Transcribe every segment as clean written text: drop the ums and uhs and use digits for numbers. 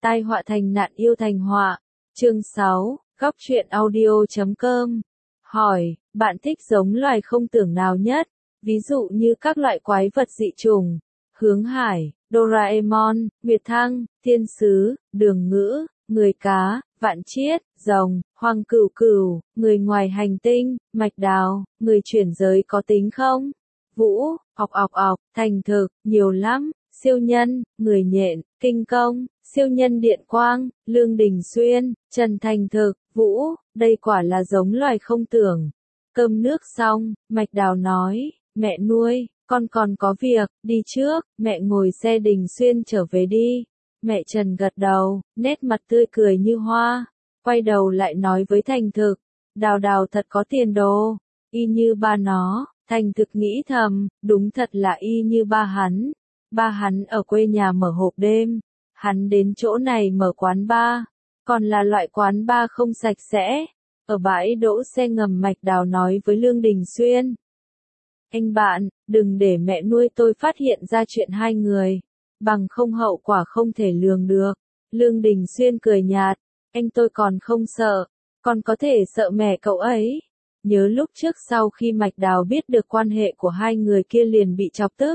Tai họa thành nạn yêu thành họa. Chương 6, Góc truyện audio.com. Hỏi, bạn thích giống loài không tưởng nào nhất? Ví dụ như các loại quái vật dị chủng, hướng hải, Doraemon, Nguyệt Thăng, thiên sứ, đường ngữ, người cá, vạn chiết, rồng, hoàng cửu cửu, người ngoài hành tinh, mạch đào, người chuyển giới có tính không? Vũ, ọc, thành thực, nhiều lắm, siêu nhân, người nhện, kinh công, siêu nhân điện quang, Lương Đình Xuyên, Trần Thành Thực, Vũ, đây quả là giống loài không tưởng. Cơm nước xong, Mạch Đào nói, mẹ nuôi, con còn có việc, đi trước, mẹ ngồi xe Đình Xuyên trở về đi. Mẹ Trần gật đầu, nét mặt tươi cười như hoa, quay đầu lại nói với Thành Thực, Đào Đào thật có tiền đồ, y như ba nó. Thành Thực nghĩ thầm, đúng thật là y như ba hắn. Ba hắn ở quê nhà mở hộp đêm, hắn đến chỗ này mở quán bar, còn là loại quán bar không sạch sẽ. Ở bãi đỗ xe ngầm Mạch Đào nói với Lương Đình Xuyên, anh bạn, đừng để mẹ nuôi tôi phát hiện ra chuyện hai người, bằng không hậu quả không thể lường được. Lương Đình Xuyên cười nhạt, anh tôi còn không sợ, còn có thể sợ mẹ cậu ấy. Nhớ lúc trước sau khi Mạch Đào biết được quan hệ của hai người kia liền bị chọc tức.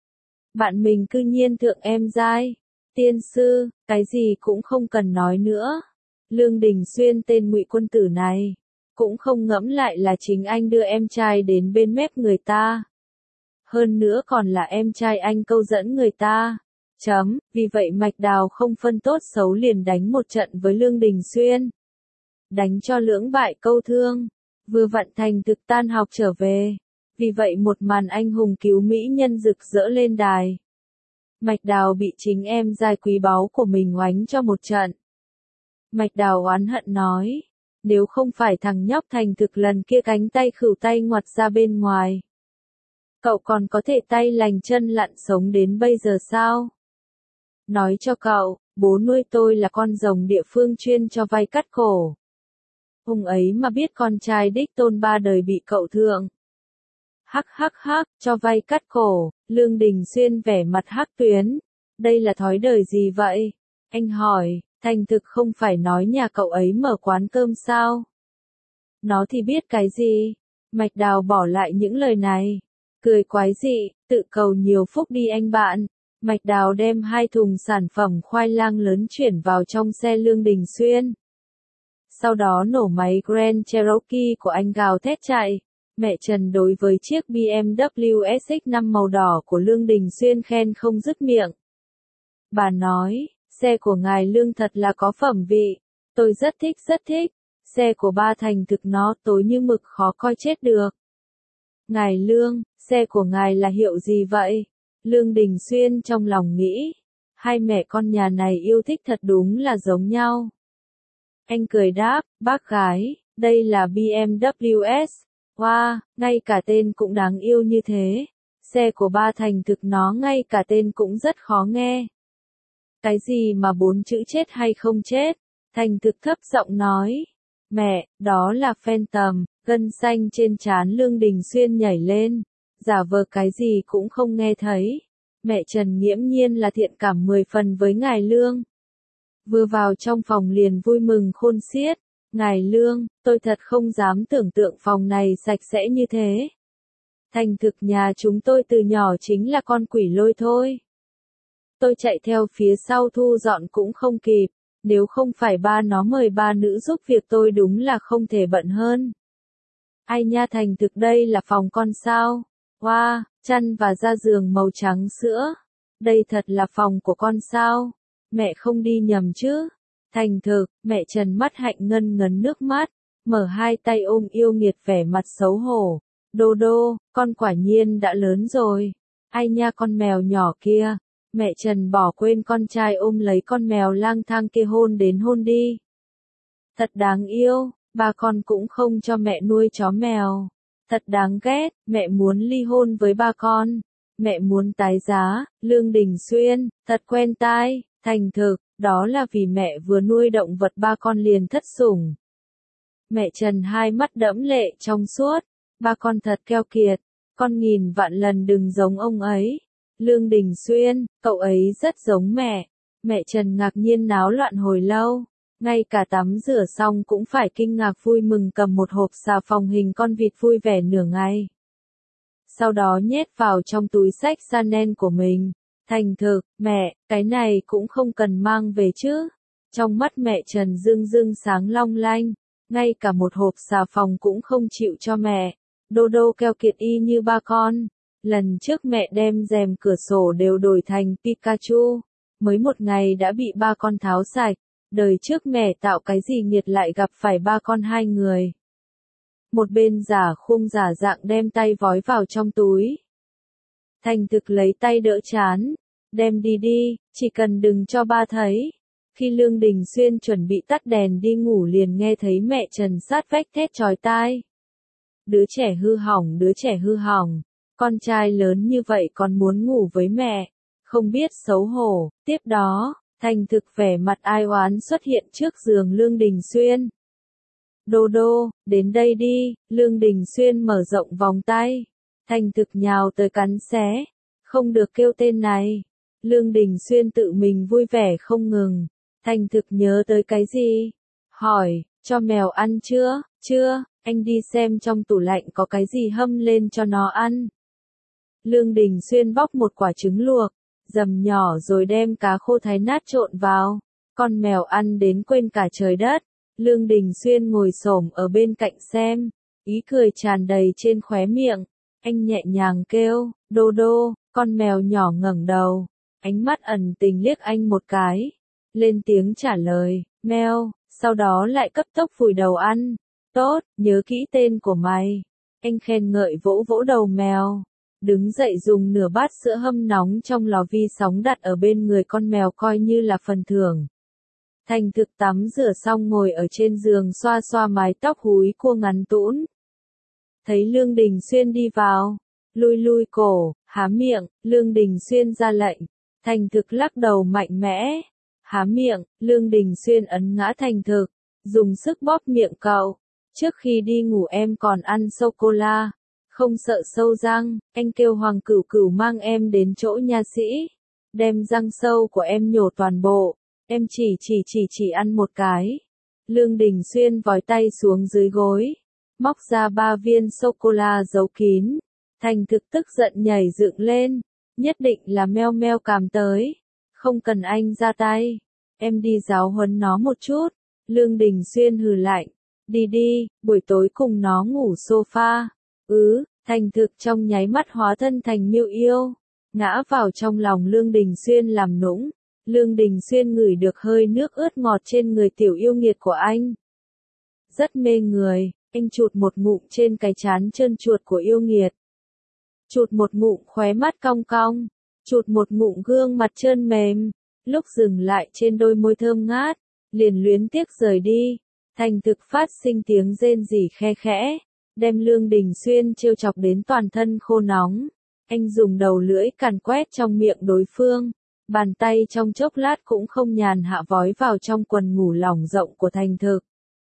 Bạn mình cư nhiên thượng em giai, tiên sư, cái gì cũng không cần nói nữa. Lương Đình Xuyên tên ngụy quân tử này, cũng không ngẫm lại là chính anh đưa em trai đến bên mép người ta. Hơn nữa còn là em trai anh câu dẫn người ta. Vì vậy Mạch Đào không phân tốt xấu liền đánh một trận với Lương Đình Xuyên. Đánh cho lưỡng bại câu thương. Vừa vặn Thành Thực tan học trở về. Vì vậy một màn anh hùng cứu mỹ nhân rực rỡ lên đài. Mạch Đào bị chính em giai quý báu của mình oánh cho một trận. Mạch Đào oán hận nói, nếu không phải thằng nhóc Thành Thực lần kia cánh tay khửu tay ngoặt ra bên ngoài, cậu còn có thể tay lành chân lặn sống đến bây giờ sao? Nói cho cậu, bố nuôi tôi là con rồng địa phương chuyên cho vay cắt cổ. Ông ấy mà biết con trai đích tôn ba đời bị cậu thượng. Hắc, cho vay cắt cổ. Lương Đình Xuyên vẻ mặt hắc tuyến. Đây là thói đời gì vậy? Anh hỏi, Thành Thực không phải nói nhà cậu ấy mở quán cơm sao? Nó thì biết cái gì? Mạch Đào bỏ lại những lời này. Cười quái dị, tự cầu nhiều phúc đi anh bạn. Mạch Đào đem 2 thùng sản phẩm khoai lang lớn chuyển vào trong xe Lương Đình Xuyên. Sau đó nổ máy Grand Cherokee của anh gào thét chạy. Mẹ Trần đối với chiếc BMW SX5 màu đỏ của Lương Đình Xuyên khen không dứt miệng. Bà nói, xe của ngài Lương thật là có phẩm vị. Tôi rất thích. Xe của ba Thành Thực nó tối như mực khó coi chết được. Ngài Lương, xe của ngài là hiệu gì vậy? Lương Đình Xuyên trong lòng nghĩ. Hai mẹ con nhà này yêu thích thật đúng là giống nhau. Anh cười đáp, bác gái, đây là BMW S. Wow, ngay cả tên cũng đáng yêu như thế. Xe của ba Thành Thực nó ngay cả tên cũng rất khó nghe. Cái gì mà 4 chữ chết hay không chết? Thành Thực thấp giọng nói. Mẹ, đó là Phantom. Gân xanh trên trán Lương Đình Xuyên nhảy lên. Giả vờ cái gì cũng không nghe thấy. Mẹ Trần nghiễm nhiên là thiện cảm 10 phần với ngài Lương. Vừa vào trong phòng liền vui mừng khôn xiết. Ngài Lương, tôi thật không dám tưởng tượng phòng này sạch sẽ như thế. Thành Thực nhà chúng tôi từ nhỏ chính là con quỷ lôi thôi. Tôi chạy theo phía sau thu dọn cũng không kịp. Nếu không phải ba nó mời ba nữ giúp việc tôi đúng là không thể bận hơn. Ai nha Thành Thực đây là phòng con sao? Wow, chăn và da giường màu trắng sữa. Đây thật là phòng của con sao? Mẹ không đi nhầm chứ? Thành Thực, mẹ Trần mắt hạnh ngân ngấn nước mắt, mở 2 tay ôm yêu nghiệt vẻ mặt xấu hổ. Đô đô, con quả nhiên đã lớn rồi. Ai nha con mèo nhỏ kia. Mẹ Trần bỏ quên con trai ôm lấy con mèo lang thang kia hôn đến hôn đi. Thật đáng yêu, ba con cũng không cho mẹ nuôi chó mèo. Thật đáng ghét, mẹ muốn ly hôn với ba con. Mẹ muốn tái giá, Lương Đình Xuyên, thật quen tai. Thành Thực, đó là vì mẹ vừa nuôi động vật ba con liền thất sủng. Mẹ Trần hai mắt đẫm lệ trong suốt. Ba con thật keo kiệt, con nghìn vạn lần đừng giống ông ấy. Lương Đình Xuyên, cậu ấy rất giống mẹ. Mẹ Trần ngạc nhiên náo loạn hồi lâu, ngay cả tắm rửa xong cũng phải kinh ngạc vui mừng cầm một hộp xà phòng hình con vịt vui vẻ nửa ngày. Sau đó nhét vào trong túi xách Chanel của mình. Thành thực, mẹ, cái này cũng không cần mang về chứ. Trong mắt mẹ Trần rưng rưng sáng long lanh, ngay cả một hộp xà phòng cũng không chịu cho mẹ. Đô đô keo kiệt y như ba con. Lần trước mẹ đem rèm cửa sổ đều đổi thành Pikachu, mới một ngày đã bị ba con tháo sạch. Đời trước mẹ tạo cái gì nghiệt lại gặp phải ba con hai người. Một bên giả khung giả dạng đem tay vói vào trong túi. Thành thực lấy tay đỡ chán, đem đi đi, chỉ cần đừng cho ba thấy. Khi Lương Đình Xuyên chuẩn bị tắt đèn đi ngủ liền nghe thấy mẹ Trần sát vách thét chói tai. Đứa trẻ hư hỏng, đứa trẻ hư hỏng, con trai lớn như vậy còn muốn ngủ với mẹ, không biết xấu hổ. Tiếp đó, Thành thực vẻ mặt ai oán xuất hiện trước giường Lương Đình Xuyên. Đô đô, đến đây đi, Lương Đình Xuyên mở rộng vòng tay. Thành thực nhào tới cắn xé. Không được kêu tên này. Lương Đình Xuyên tự mình vui vẻ không ngừng. Thành thực nhớ tới cái gì? Hỏi, cho mèo ăn chưa? Chưa, anh đi xem trong tủ lạnh có cái gì hâm lên cho nó ăn. Lương Đình Xuyên bóc một quả trứng luộc, dầm nhỏ rồi đem cá khô thái nát trộn vào. Con mèo ăn đến quên cả trời đất. Lương Đình Xuyên ngồi xổm ở bên cạnh xem, ý cười tràn đầy trên khóe miệng. Anh nhẹ nhàng kêu, đô đô, con mèo nhỏ ngẩng đầu, ánh mắt ẩn tình liếc anh một cái, lên tiếng trả lời, meo, sau đó lại cấp tốc vùi đầu ăn. Tốt, nhớ kỹ tên của mày. Anh khen ngợi vỗ vỗ đầu mèo, đứng dậy dùng nửa bát sữa hâm nóng trong lò vi sóng đặt ở bên người con mèo coi như là phần thưởng. Thành thực tắm rửa xong ngồi ở trên giường xoa xoa mái tóc húi cua ngắn tũn. Thấy Lương Đình Xuyên đi vào, lui lui cổ, há miệng, Lương Đình Xuyên ra lệnh. Thành thực lắc đầu mạnh mẽ. Há miệng, Lương Đình Xuyên ấn ngã Thành thực, dùng sức bóp miệng cậu. Trước khi đi ngủ em còn ăn sô-cô-la, không sợ sâu răng, anh kêu Hoàng Cửu Cửu mang em đến chỗ nha sĩ, đem răng sâu của em nhổ toàn bộ. Em chỉ ăn một cái. Lương Đình Xuyên vòi tay xuống dưới gối, móc ra 3 viên sô-cô-la giấu kín. Thành thực tức giận nhảy dựng lên, nhất định là meo meo cảm tới. Không cần anh ra tay, em đi giáo huấn nó một chút. Lương Đình Xuyên hừ lạnh, đi đi, buổi tối cùng nó ngủ sofa. Thành thực trong nháy mắt hóa thân thành miêu yêu, ngã vào trong lòng Lương Đình Xuyên làm nũng. Lương Đình Xuyên ngửi được hơi nước ướt ngọt trên người tiểu yêu nghiệt của anh. Rất mê người, anh chụt một ngụm trên cái trán trơn chuột của yêu nghiệt. Chụt một ngụm khóe mắt cong cong, chụt một ngụm gương mặt trơn mềm, lúc dừng lại trên đôi môi thơm ngát, liền luyến tiếc rời đi. Thành thực phát sinh tiếng rên rỉ khe khẽ, đem Lương Đình Xuyên trêu chọc đến toàn thân khô nóng. Anh dùng đầu lưỡi càn quét trong miệng đối phương. Bàn tay trong chốc lát cũng không nhàn hạ vói vào trong quần ngủ lỏng rộng của Thành thực.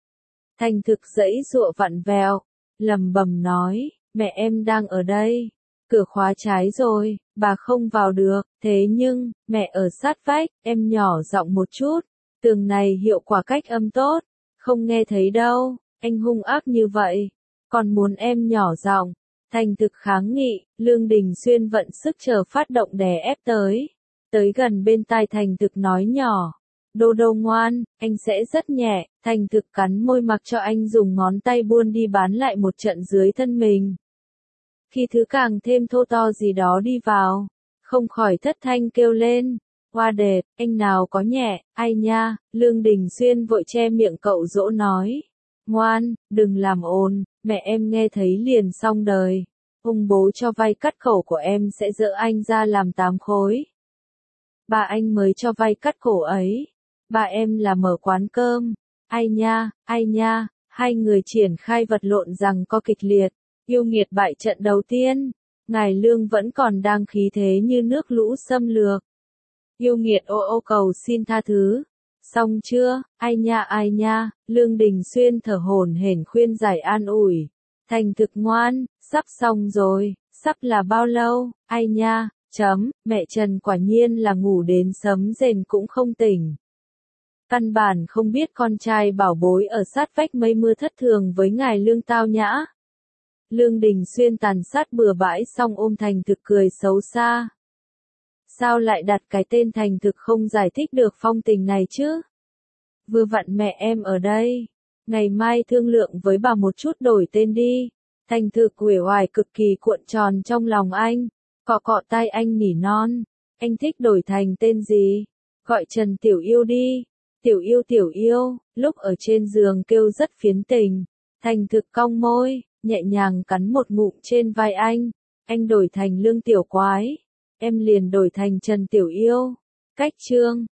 Thành thực giãy giụa vặn vẹo, lầm bầm nói, mẹ em đang ở đây, cửa khóa trái rồi, bà không vào được, thế nhưng, mẹ ở sát vách, em nhỏ giọng một chút, tường này hiệu quả cách âm tốt, không nghe thấy đâu, anh hung ác như vậy, còn muốn em nhỏ giọng. Thành thực kháng nghị, Lương Đình Xuyên vận sức chờ phát động đè ép tới gần bên tai Thành thực nói nhỏ, đô đô ngoan, anh sẽ rất nhẹ. Thành thực cắn môi mặc cho anh dùng ngón tay buôn đi bán lại một trận dưới thân mình. Khi thứ càng thêm thô to gì đó đi vào, không khỏi thất thanh kêu lên, hoa đẹp, anh nào có nhẹ, ai nha. Lương Đình Xuyên vội che miệng cậu dỗ nói, ngoan, đừng làm ồn, mẹ em nghe thấy liền xong đời, ông bố cho vay cắt khẩu của em sẽ dỡ anh ra làm 8 khối. Bà anh mới cho vay cắt cổ ấy. Bà em là mở quán cơm. Ai nha, hai người triển khai vật lộn rằng co kịch liệt. Yêu nghiệt bại trận đầu tiên. Ngài Lương vẫn còn đang khí thế như nước lũ xâm lược. Yêu nghiệt ô ô cầu xin tha thứ. Xong chưa, ai nha, Lương Đình Xuyên thở hổn hển khuyên giải an ủi. Thành thực ngoan, sắp xong rồi, sắp là bao lâu, ai nha, Mẹ Trần quả nhiên là ngủ đến sấm rền cũng không tỉnh. Căn bản không biết con trai bảo bối ở sát vách mây mưa thất thường với ngài Lương tao nhã. Lương Đình Xuyên tàn sát bừa bãi xong ôm Thành Thực cười xấu xa. Sao lại đặt cái tên Thành Thực không giải thích được phong tình này chứ? Vừa vặn mẹ em ở đây. Ngày mai thương lượng với bà một chút đổi tên đi. Thành Thực uể oải cực kỳ cuộn tròn trong lòng anh. Cọ cọ tai anh nỉ non. Anh thích đổi thành tên gì? Gọi Trần Tiểu Yêu đi. Tiểu yêu, lúc ở trên giường kêu rất phiến tình. Thành Thực cong môi, nhẹ nhàng cắn một ngụm trên vai anh. Anh đổi thành Lương Tiểu Quái. Em liền đổi thành Trần Tiểu Yêu. Cách chương